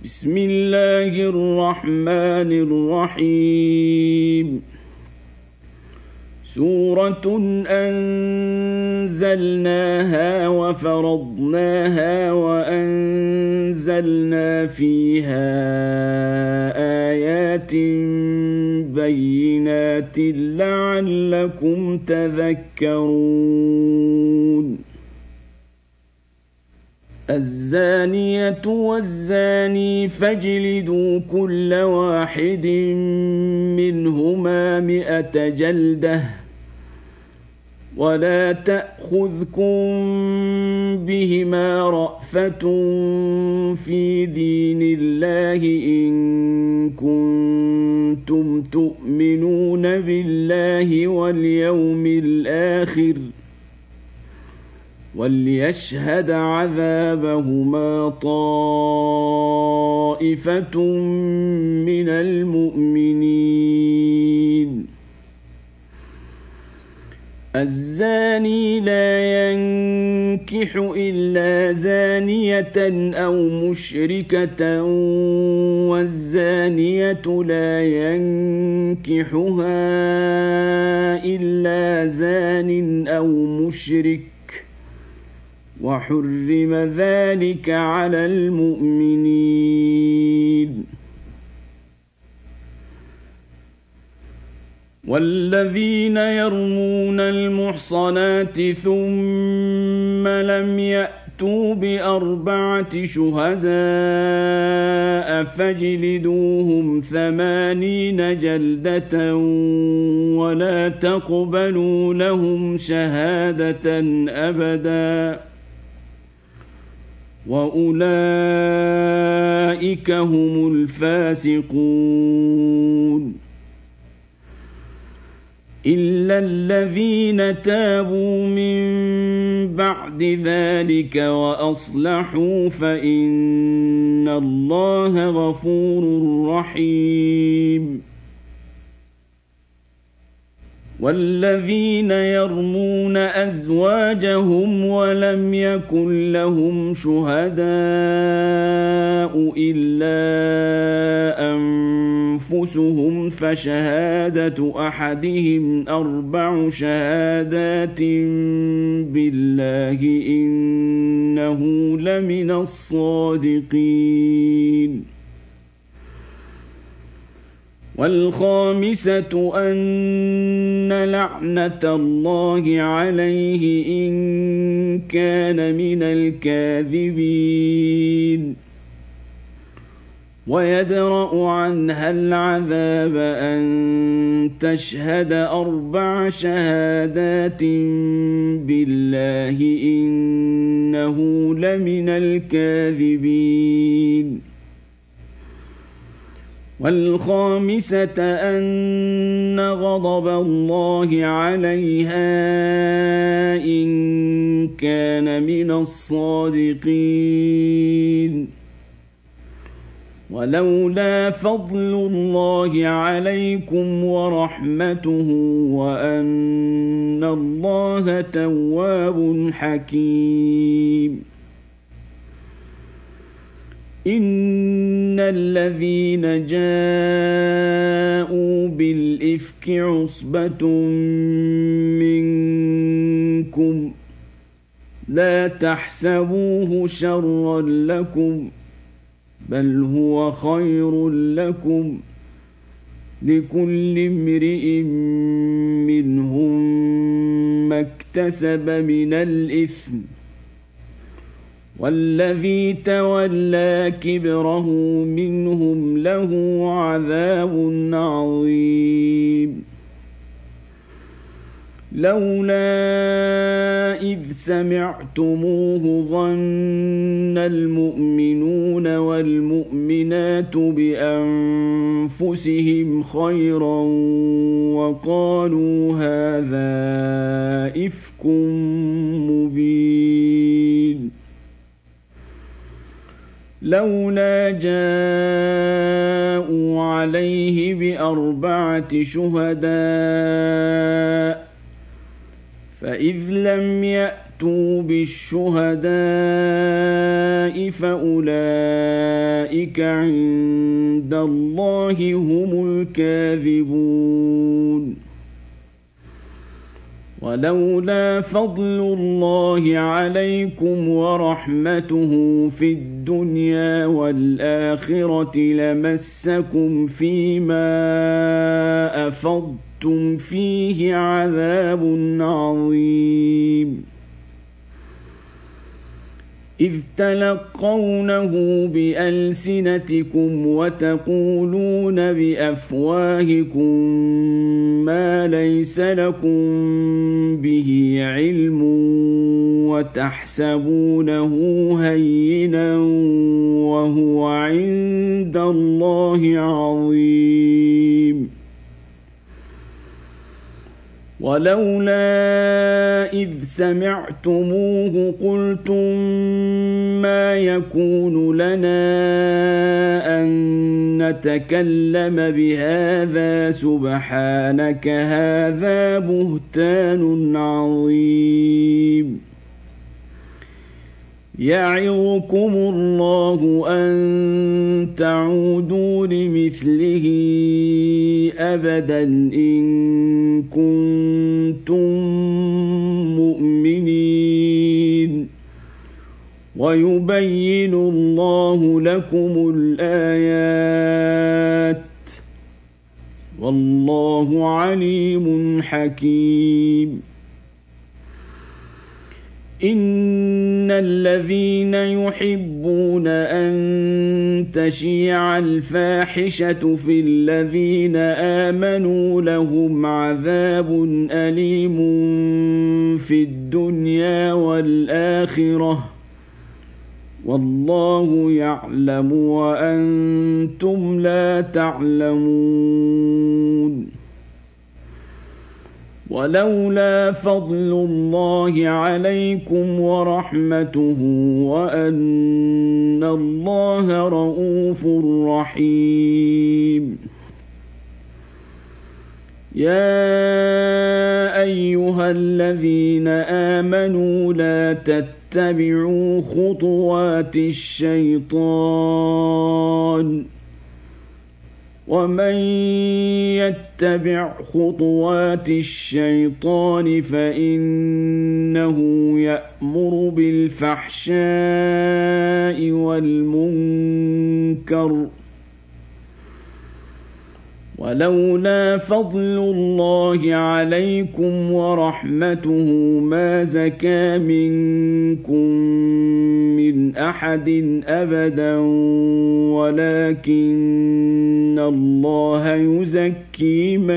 بسم الله الرحمن الرحيم سورة أنزلناها وفرضناها وأنزلنا فيها آيات بينات لعلكم تذكرون الزانية والزاني فاجلدوا كل واحد منهما 100 جلدة ولا تأخذكم بهما رأفة في دين الله إن كنتم تؤمنون بالله واليوم الآخر وليشهد عذابهما طائفة من المؤمنين الزاني لا ينكح إلا زانية أو مشركة والزانية لا ينكحها إلا زان أو مشرك وحرم ذلك على المؤمنين والذين يرمون المحصنات ثم لم يأتوا ب4 شهداء فاجلدوهم 80 جلدة ولا تقبلوا لهم شهادة أبدا وأولئك هم الفاسقون إلا الذين تابوا من بعد ذلك وأصلحوا فإن الله غفور رحيم والذين يرمون أزواجهم ولم يكن لهم شهداء إلا أنفسهم فشهادة أحدهم 4 شهادات بالله إنه لمن الصادقين والخامسة أن لعنة الله عليه إن كان من الكاذبين ويدرأ عنها العذاب أن تشهد 4 شهادات بالله إنه لمن الكاذبين والخامسة أن غضب الله عليها إن كان من الصادقين ولولا فضل الله عليكم ورحمته وأن الله تواب حكيم إن الذين جاءوا بالإفك عصبة منكم لا تحسبوه شرا لكم بل هو خير لكم لكل امرئ منهم ما اكتسب من الإثم والذي تولى كبره منهم له عذاب عظيم لولا إذ سمعتموه ظن المؤمنون والمؤمنات بأنفسهم خيرا وقالوا هذا إفك مبين لولا جاءوا عليه ب4 شهداء فإذ لم يأتوا بالشهداء فأولئك عند الله هم الكاذبون ولولا فضل الله عليكم ورحمته في الدنيا والآخرة لمسكم فيما أفضتم فيه عذاب عظيم إذ تلقونه بألسنتكم وتقولون بأفواهكم ما ليس لكم به علم وتحسبونه هينا وهو عند الله عظيم ولولا إذ سمعتموه قلتم ما يكون لنا أن نتكلم بهذا سبحانك هذا بهتان عظيم يعظكم الله أن تعودوا لمثله أبدا إن كنتم مؤمنين ويبين الله لكم الآيات والله عليم حكيم إن الذين يحبون أن تشيع الفاحشة في الذين آمنوا لهم عذاب أليم في الدنيا والآخرة والله يعلم وأنتم لا تعلمون ولولا فضل الله عليكم ورحمته وأن الله رؤوف رحيم يا أيها الذين آمنوا لا تتبعوا خطوات الشيطان ومن يتبع خطوات الشيطان فإنه يأمر بالفحشاء والمنكر ولولا فضل الله عليكم ورحمته ما زكى منكم من أحد أبدا ولكن الله يزكي من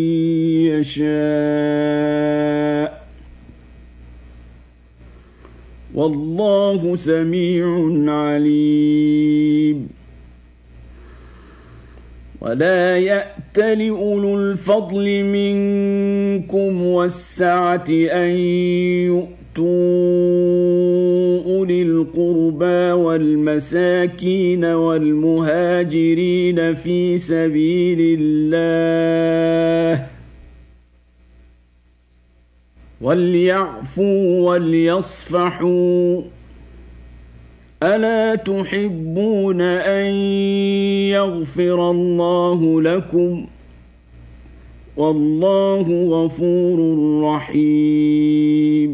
يشاء والله سميع عليم ولا يأتل أولو الفضل منكم والسعة أن يؤتوا أولي القربى والمساكين والمهاجرين في سبيل الله وليعفوا وليصفحوا ألا تحبون أن يغفر الله لكم والله غفور رحيم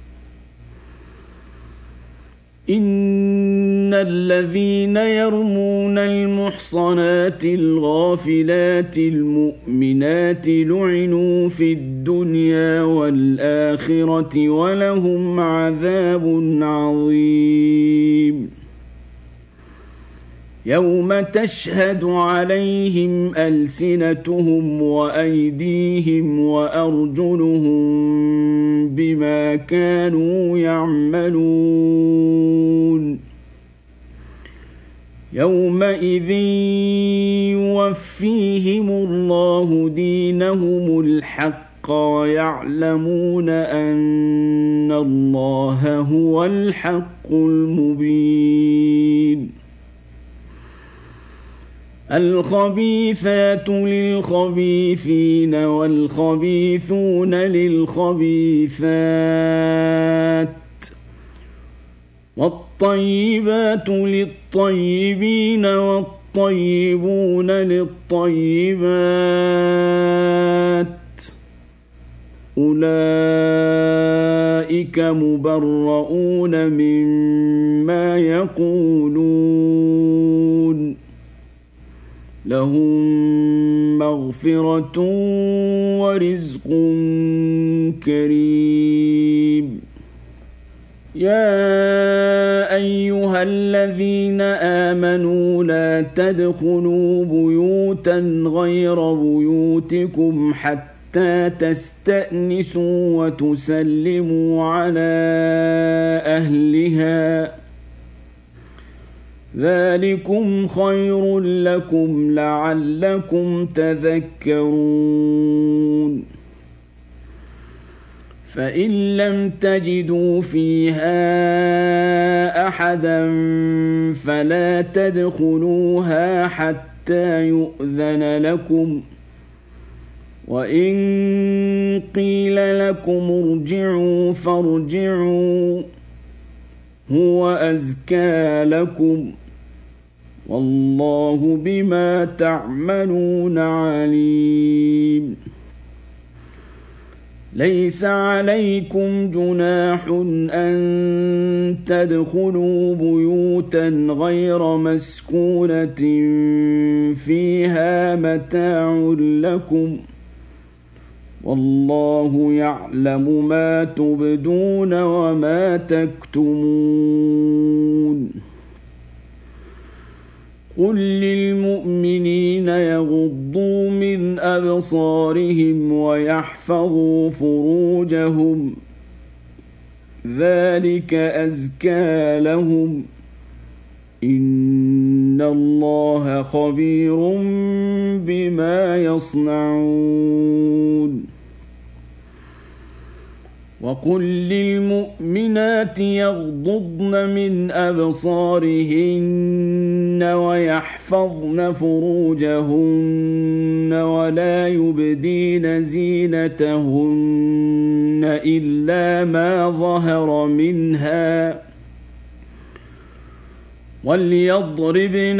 إن الذين يرمون المحصنات الغافلات المؤمنات لعنوا في الدنيا والآخرة ولهم عذاب عظيم يوم تشهد عليهم ألسنتهم وأيديهم وأرجلهم بما كانوا يعملون يومئذ يوفيهم الله دينهم الحق ويعلمون أن الله هو الحق المبين الخبيثات للخبيثين والخبيثون للخبيثات والطيبات للطيبين والطيبون للطيبات أولئك مبرؤون مما يقولون لهم مغفرة ورزق كريم يا أيها الذين آمنوا لا تدخلوا بيوتا غير بيوتكم حتى تستأنسوا وتسلموا على أهلها ذلكم خير لكم لعلكم تذكرون فإن لم تجدوا فيها أحدا فلا تدخلوها حتى يؤذن لكم وإن قيل لكم ارجعوا فارجعوا هو أزكى لكم والله بما تعملون عليم ليس عليكم جناح أن تدخلوا بيوتا غير مسكونة فيها متاع لكم والله يعلم ما تبدون وما تكتمون قل للمؤمنين يغضوا من أبصارهم ويحفظوا فروجهم ذلك أزكى لهم إن الله خبير بما يصنعون وقل للمؤمنات يغضضن من أبصارهن ويحفظن فروجهن ولا يبدين زينتهن إلا ما ظهر منها وليضربن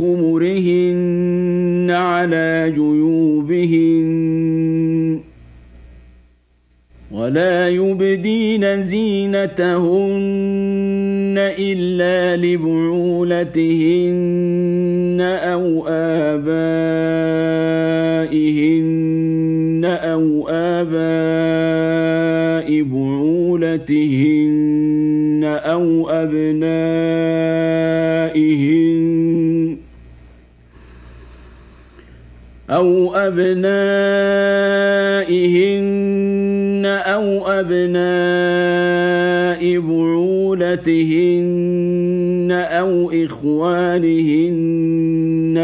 بخمرهن على جيوبهن ولا يبدين زينتهن إلا لبعولتهن أو آباء بعولتهن أو أبنائهن أو أبناء بعولتهن أو إخوانهن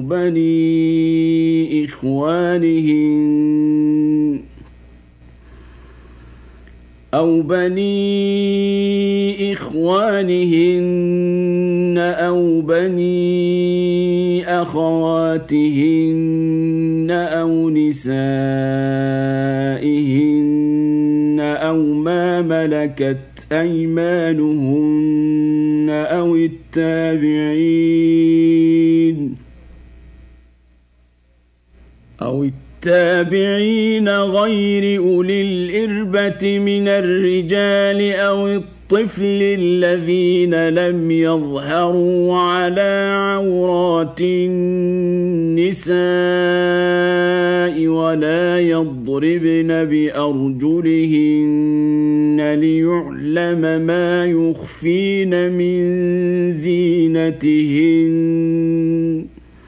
أو بني إخوانهن أو بني أخواتهن أو نسائهن أو ما ملكت أيمانهن أو التابعين غير أولي الإربة من الرجال أو الطفل الذين لم يظهروا على عورات النساء ولا يضربن بأرجلهن ليعلم ما يخفين من زينتهن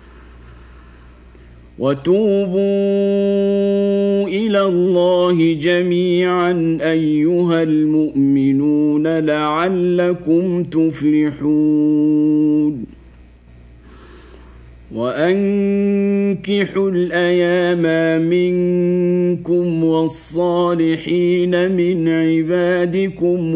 وتوبوا إلى الله جميعا أيها المؤمنون لعلكم تفلحون وأنكحوا الأيام منكم والصالحين من عبادكم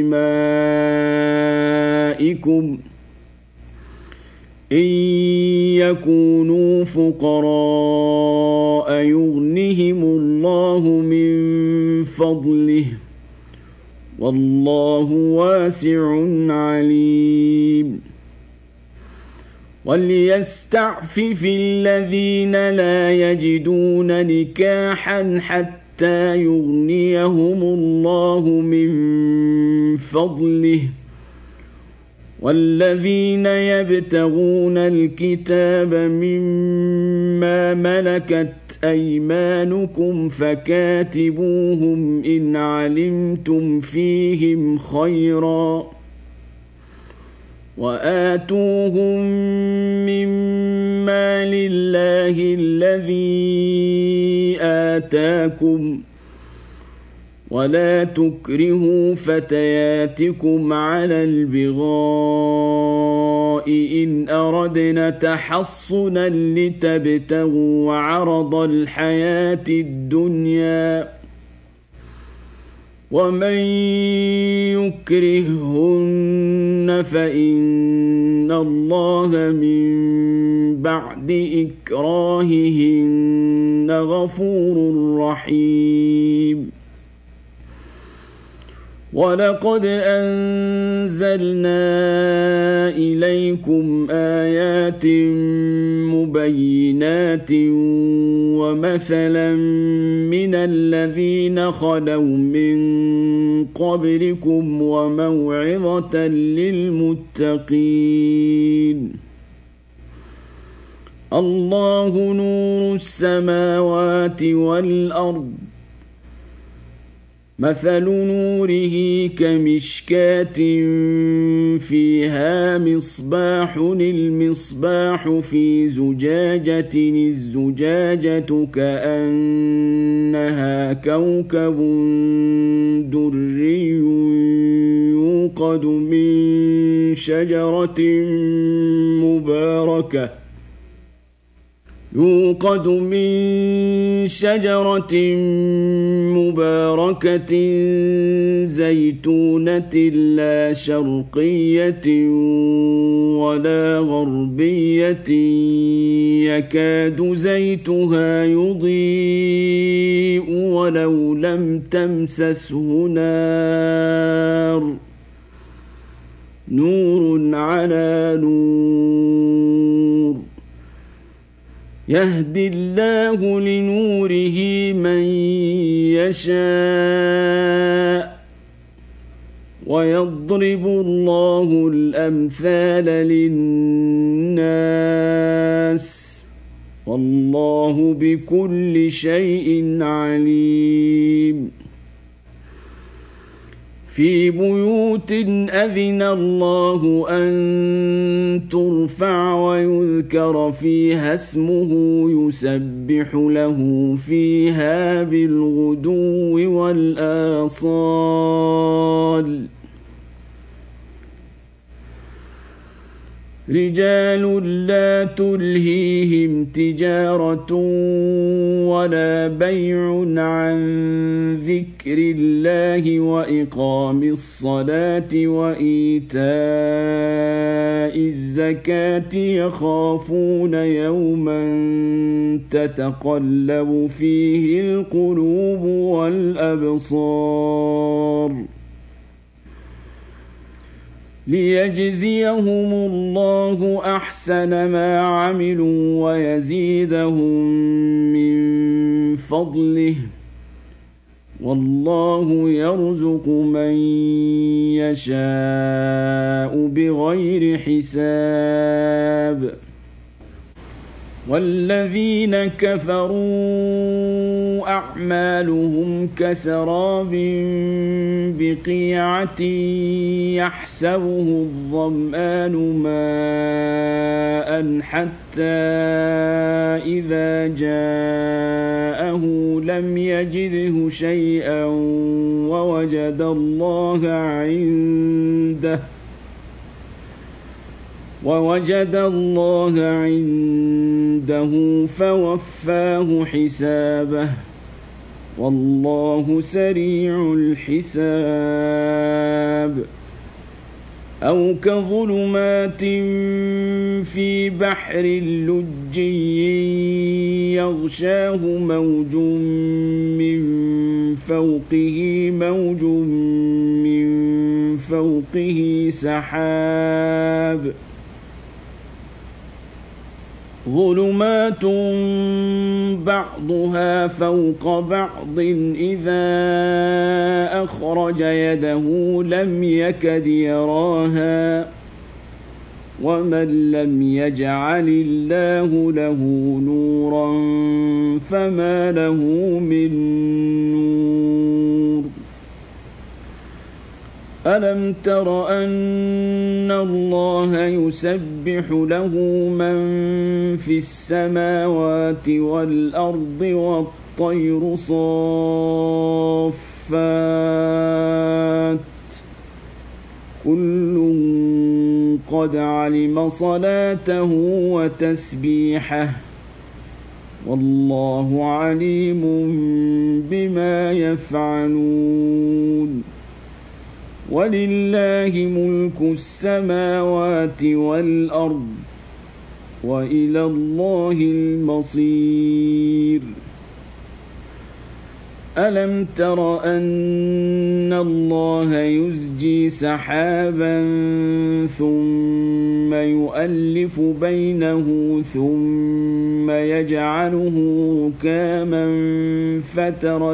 وإمائكم إن يكونوا فقراء يغنهم الله من فضله والله واسع عليم وليستعفف الذين لا يجدون نكاحا حتى يغنيهم الله من فضله والذين يبتغون الكتاب مما ملكت أيمانكم فكاتبوهم إن علمتم فيهم خيرا وآتوهم مما لله الذي آتاكم ولا تكرهوا فتياتكم على البغاء إن أردنا تحصنا لتبتغوا عرض الحياة الدنيا ومن يكرههن فإن الله من بعد إكراههن غفور رحيم ولقد أنزلنا إليكم آيات مبينات ومثلا من الذين خلوا من قبلكم وموعظة للمتقين الله نور السماوات والأرض مثل نوره كمشكاة فيها مصباح المصباح في زجاجة الزجاجة كأنها كوكب دري يوقد من شجرة مباركة زيتونة لا شرقية ولا غربية يكاد زيتها يضيء ولو لم تمسسه نار نور على نور يهدي الله لنوره من يشاء ويضرب الله الأمثال للناس والله بكل شيء عليم في بيوت أذن الله أن ترفع ويذكر فيها اسمه يسبح له فيها بالغدو والآصال رجال لا تلهيهم تجارة ولا بيع عن ذكر الله وإقام الصلاة وإيتاء الزكاة يخافون يوما تتقلب فيه القلوب والأبصار ليجزيهم الله أحسن ما عملوا ويزيدهم من فضله والله يرزق من يشاء بغير حساب والذين كفروا أعمالهم كسراب بقيعة يحسبه الظمآن ماء حتى إذا جاءه لم يجده شيئا ووجد الله عنده فوفاه حسابه والله سريع الحساب أو كظلمات في في بحر لجي يغشاه موج من فوقه موج من فوقه سحاب ظلمات بعضها فوق بعض إذا أخرج يده لم يكد يراها ومن لم يجعل الله له نورا فما له من نور ألم تر أن الله يسبح له من في السماوات والأرض والطير صافات كل قد علم صلاته وتسبيحه والله عليم بما يفعلون ولله ملك السماوات والأرض وإلى الله المصير ألم تر أن الله يزجي سحابا ثم يؤلف بينه ثم يجعله ركاما فترى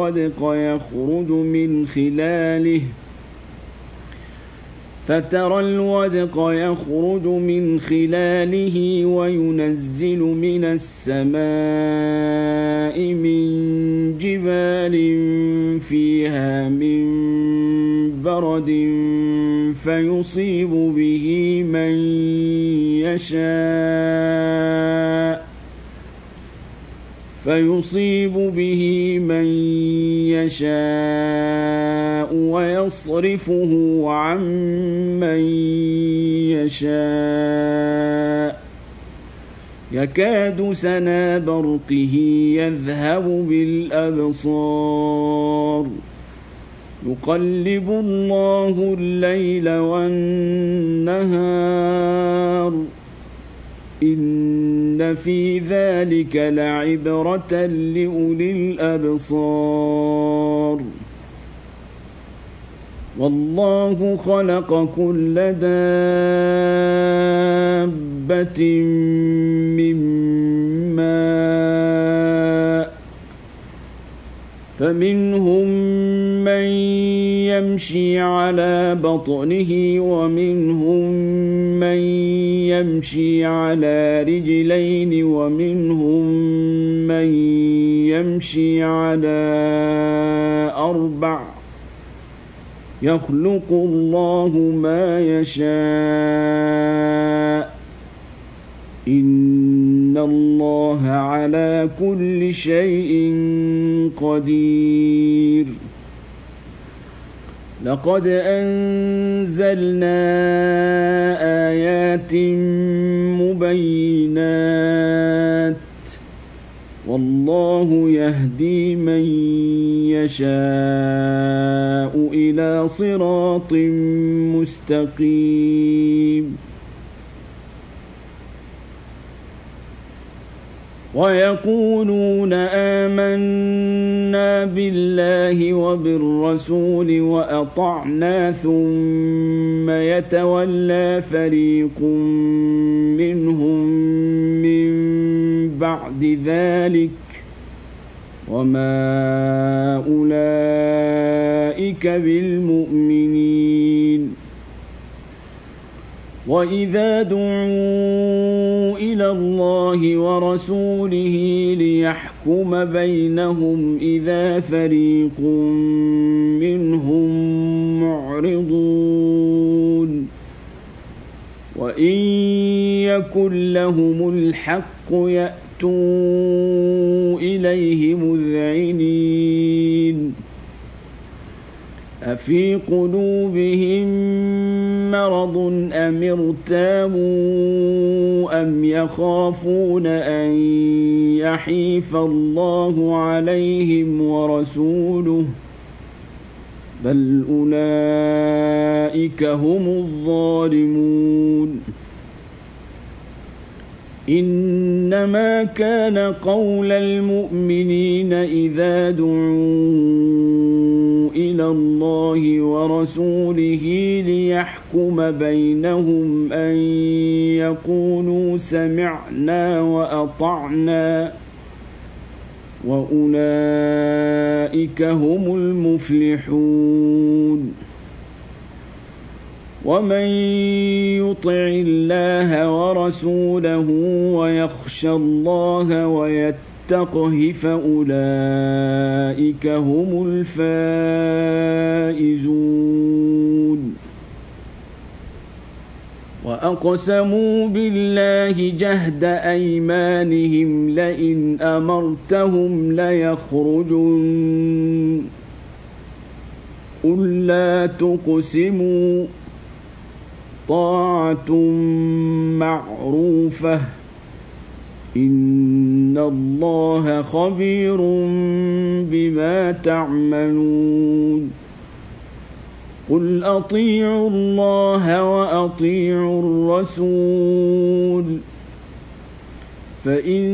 الودق يخرج من خلاله وينزل من السماء من جبال فيها من برد فيصيب به من يشاء ويصرفه عن من يشاء يكاد سنا برقه يذهب بالأبصار يقلب الله الليل والنهار إن في ذلك لعبرة لأولي الأبصار والله خلق كل دابة من ماء فمنهم من يمشي على بطنه ومنهم من يمشي على رجلين ومنهم من يمشي على أربع يخلق الله ما يشاء إن الله على كل شيء قدير لقد أنزلنا آيات مبينات والله يهدي من يشاء إلى صراط مستقيم ويقولون آمنا بالله وبالرسول وأطعنا ثم يتولى فريق منهم من بعد ذلك وما أولئك بالمؤمنين وإذا دعوا إلى الله ورسوله ليحكم بينهم إذا فريق منهم معرضون وإن يكن لهم الحق يأتوا إليه مذعنين أفي قلوبهم مرض أم ارتابوا أم يخافون أن يحيف الله عليهم ورسوله بل أولئك هم الظالمون إنما كان قول المؤمنين إذا دعوا إلى الله ورسوله ليحكم بينهم أن يقولوا سمعنا وأطعنا وأولئك هم المفلحون ومن يطع الله ورسوله ويخشى الله ويتقه فأولئك هم الفائزون وأقسموا بالله جهد أيمانهم لئن أمرتهم ليخرجن قل لا تقسموا طاعة معروفة إن الله خبير بما تعملون قل أطيعوا الله وأطيعوا الرسول فإن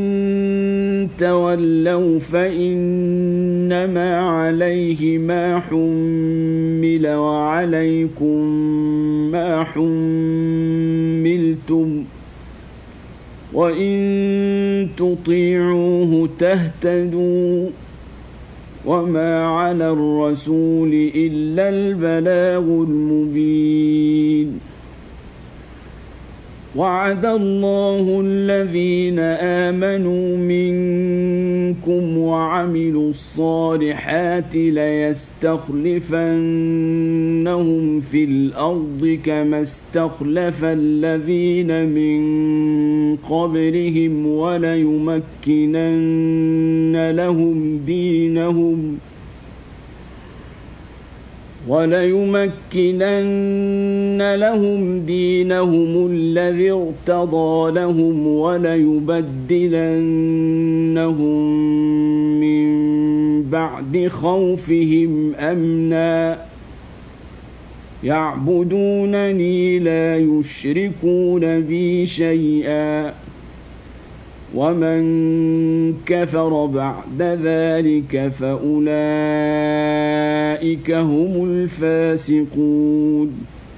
تولوا فإنما عليه ما حمل وعليكم ما حملتم وإن تطيعوه تهتدوا وما على الرسول إلا البلاغ المبين وعد الله الذين آمنوا منكم وعملوا الصالحات ليستخلفنهم في الأرض كما استخلف الذين من قبلهم وليمكنن لهم دينهم الذي ارتضى لهم وليبدلنهم من بعد خوفهم أمنا يعبدونني لا يشركون بي شيئا ومن كفر بعد ذلك فأولئك هم الفاسقون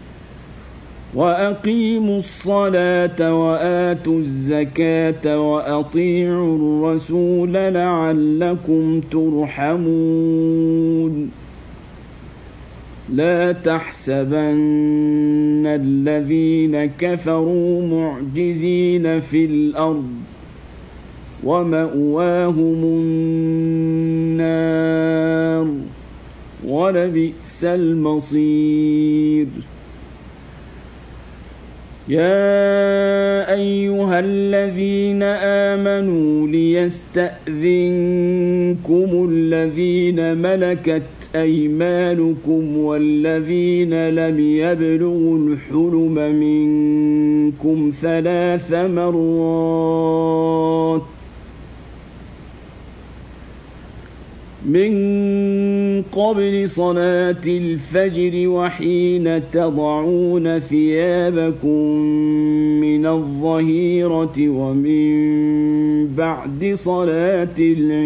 وأقيموا الصلاة وآتوا الزكاة وأطيعوا الرسول لعلكم ترحمون لا تحسبن الذين كفروا معجزين في الأرض ومأواهم النار ولبئس المصير يا أيها الذين آمنوا ليستأذنكم الذين ملكت أيمانكم والذين لم يبلغوا الحلم منكم 3 مرات من قبل صلاة الفجر وحين تضعون ثيابكم من الظهيرة ومن بعد صلاة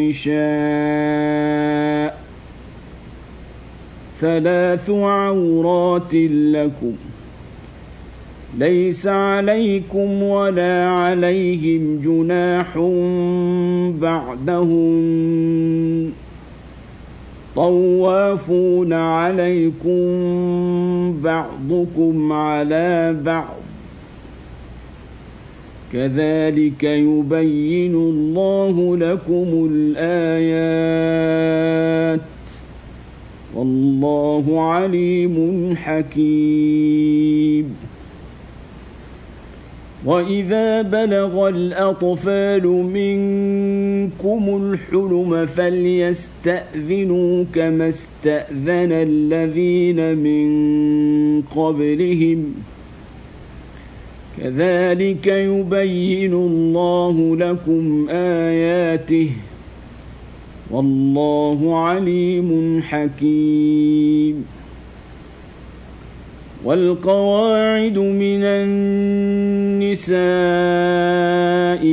العشاء 3 عورات لكم ليس عليكم ولا عليهم جناح بعدهن طوافون عليكم بعضكم على بعض كذلك يبين الله لكم الآيات والله عليم حكيم وإذا بلغ الأطفال منكم الحلم فليستأذنوا كما استأذن الذين من قبلهم كذلك يبين الله لكم آياته والله عليم حكيم والقواعد من النساء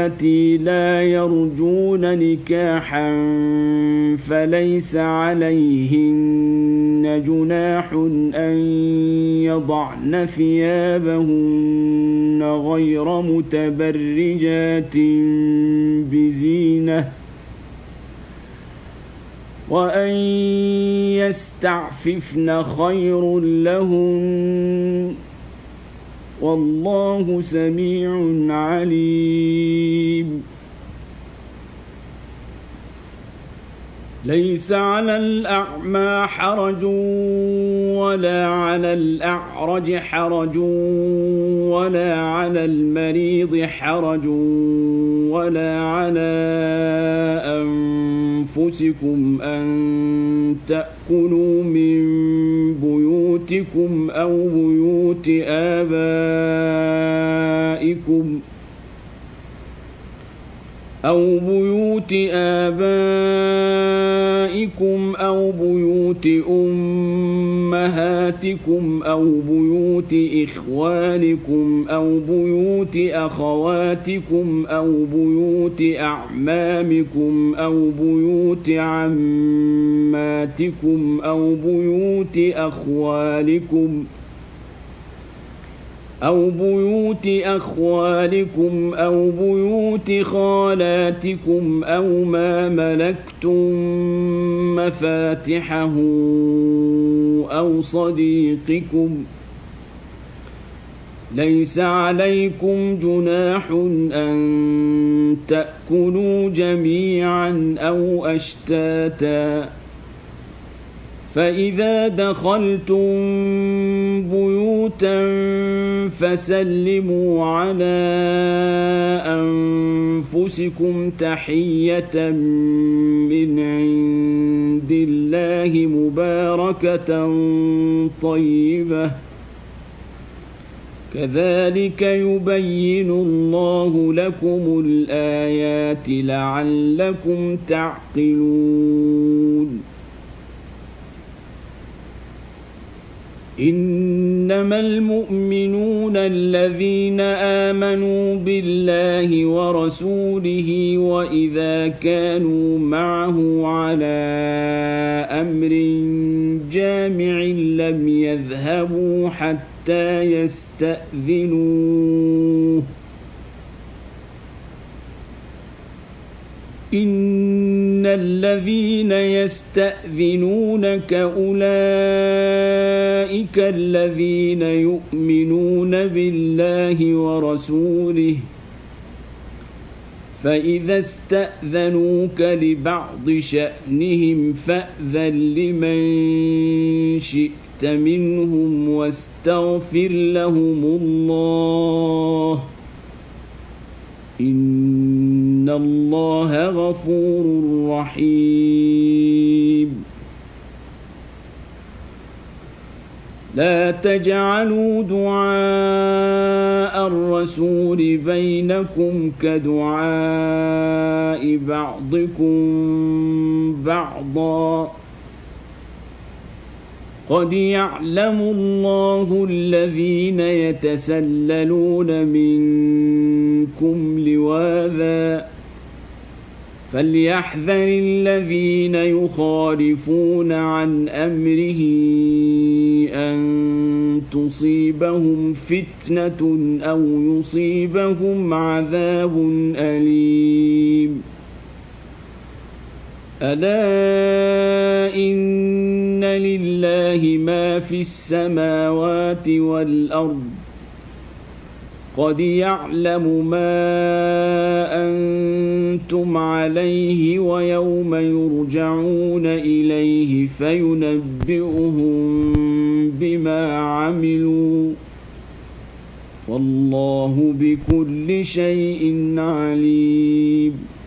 واللاتي لا يرجون نكاحا فليس عليهن جناح أن يضعن ثيابهن غير متبرجات بزينة وأن يستعففن خير لهن والله سميع عليم. ليس على الأعمى حرج ولا على الأعرج حرج ولا على المريض حرج ولا على أنفسكم أن تأكلوا من بيوتكم أو بيوت آبائكم أو بيوت أمهاتكم أو بيوت إخوانكم أو بيوت أخواتكم أو بيوت أعمامكم أو بيوت عماتكم أو بيوت أخوالكم أو بيوت خالاتكم أو ما ملكتم مفاتحه أو صديقكم. ليس عليكم جناح أن تأكلوا جميعا أو أشتاتا فإذا دخلتم بيوتا فسلموا على أنفسكم تحية من عند الله مباركة طيبة كذلك يبين الله لكم الآيات لعلكم تعقلون. إنما المؤمنون الذين آمنوا بالله ورسوله وإذا كانوا معه على أمر جامع لم يذهبوا حتى يستأذنوه إن الذين يستأذنونك أولئك الذين يؤمنون بالله ورسوله فإذا استأذنوك لبعض شأنهم فأذن لمن شئت منهم واستغفر لهم الله إن الله غفور رحيم. لا تجعلوا دعاء الرسول بينكم كدعاء بعضكم بعضا قد يعلم الله الذين يتسللون منكم لواذا فليحذر الذين يخالفون عن أمره أن تصيبهم فتنة أو يصيبهم عذاب أليم. ألا إن لله ما في السماوات والأرض قد يعلم ما أنتم عليه ويوم يرجعون إليه فينبئهم بما عملوا والله بكل شيء عليم.